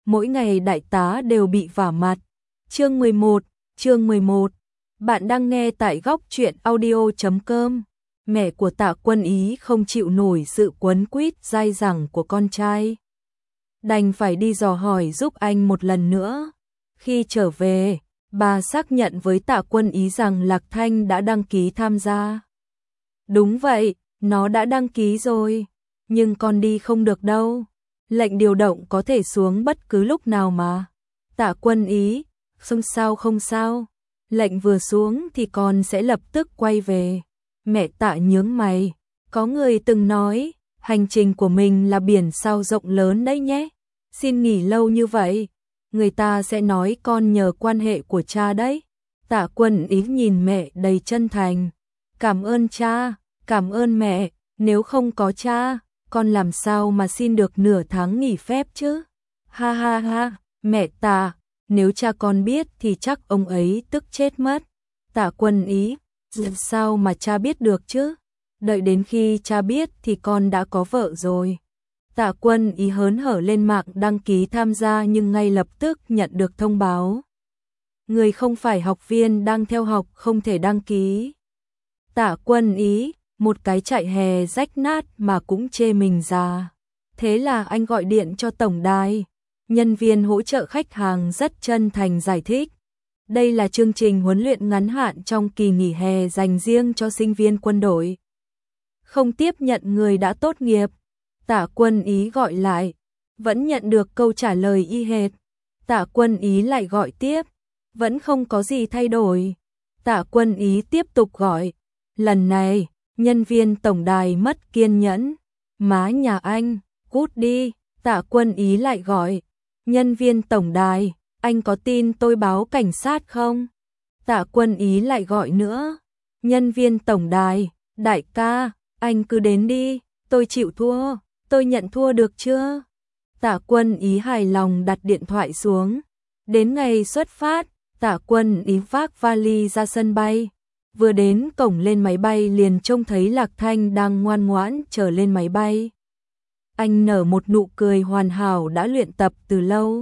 mỗi ngày đại tá đều bị vả mặt. Chương 11. Bạn đang nghe tại góc truyện audio.com. Mẹ của Tạ Quân Ý không chịu nổi sự quấn quýt dai dẳng của con trai, đành phải đi dò hỏi giúp anh một lần nữa. Khi trở về, bà xác nhận với Tạ Quân Ý rằng Lạc Thanh đã đăng ký tham gia. Đúng vậy, nó đã đăng ký rồi, nhưng con đi không được đâu. Lệnh điều động có thể xuống bất cứ lúc nào mà. Tạ Quân Ý, không sao. Lệnh vừa xuống thì con sẽ lập tức quay về. Mẹ Tạ nhướng mày, có người từng nói, hành trình của mình là biển sao rộng lớn đấy nhé. Xin nghỉ lâu như vậy, người ta sẽ nói con nhờ quan hệ của cha đấy. Tạ Quân Ý nhìn mẹ đầy chân thành. Cảm ơn cha, cảm ơn mẹ, nếu không có cha, con làm sao mà xin được nửa tháng nghỉ phép chứ? Ha ha ha, mẹ Tạ, nếu cha con biết thì chắc ông ấy tức chết mất. Tạ Quân Ý, làm sao mà cha biết được chứ? Đợi đến khi cha biết thì con đã có vợ rồi. Tạ Quân Ý hớn hở lên mạng đăng ký tham gia nhưng ngay lập tức nhận được thông báo. Người không phải học viên đang theo học không thể đăng ký. Tạ Quân Ý, một cái chạy hè rách nát mà cũng chê mình già. Thế là anh gọi điện cho tổng đài. Nhân viên hỗ trợ khách hàng rất chân thành giải thích. Đây là chương trình huấn luyện ngắn hạn trong kỳ nghỉ hè dành riêng cho sinh viên quân đội. Không tiếp nhận người đã tốt nghiệp. Tạ Quân Ý gọi lại, vẫn nhận được câu trả lời y hệt. Tạ Quân Ý lại gọi tiếp, vẫn không có gì thay đổi. Tạ Quân Ý tiếp tục gọi. Lần này, nhân viên tổng đài mất kiên nhẫn. Má nhà anh, cút đi. Tạ Quân Ý lại gọi. Nhân viên tổng đài, anh có tin tôi báo cảnh sát không? Tạ Quân Ý lại gọi nữa. Nhân viên tổng đài, đại ca, anh cứ đến đi, tôi chịu thua, tôi nhận thua được chưa? Tạ Quân Ý hài lòng đặt điện thoại xuống. Đến ngày xuất phát, Tạ Quân Ý vác vali ra sân bay. Vừa đến cổng lên máy bay liền trông thấy Lạc Thanh đang ngoan ngoãn chờ lên máy bay. Anh nở một nụ cười hoàn hảo đã luyện tập từ lâu.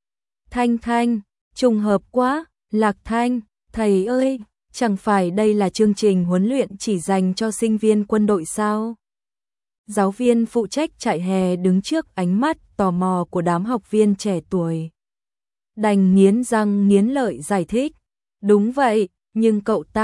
Thanh, trùng hợp quá, Lạc Thanh, thầy ơi, chẳng phải đây là chương trình huấn luyện chỉ dành cho sinh viên quân đội sao? Giáo viên phụ trách trại hè đứng trước ánh mắt tò mò của đám học viên trẻ tuổi. Đành nghiến răng nghiến lợi giải thích. Đúng vậy, nhưng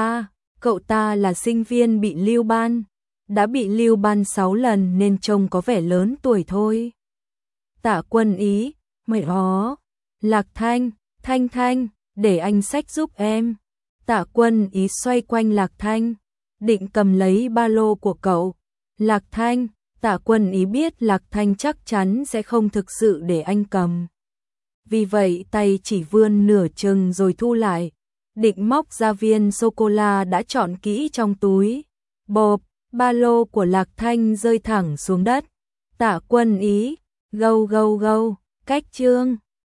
cậu ta là sinh viên bị lưu ban. Đã bị lưu ban 6 lần nên trông có vẻ lớn tuổi thôi. Tạ Quân Ý, mày hó. Lạc Thanh, Thanh, để anh xách giúp em. Tạ Quân Ý xoay quanh Lạc Thanh, định cầm lấy ba lô của cậu. Lạc Thanh, Tạ Quân Ý biết Lạc Thanh chắc chắn sẽ không thực sự để anh cầm. Vì vậy tay chỉ vươn nửa chừng rồi thu lại, định móc ra viên sô-cô-la đã chọn kỹ trong túi. Bộp, ba lô của Lạc Thanh rơi thẳng xuống đất. Tạ Quân Ý, gâu, cách chương.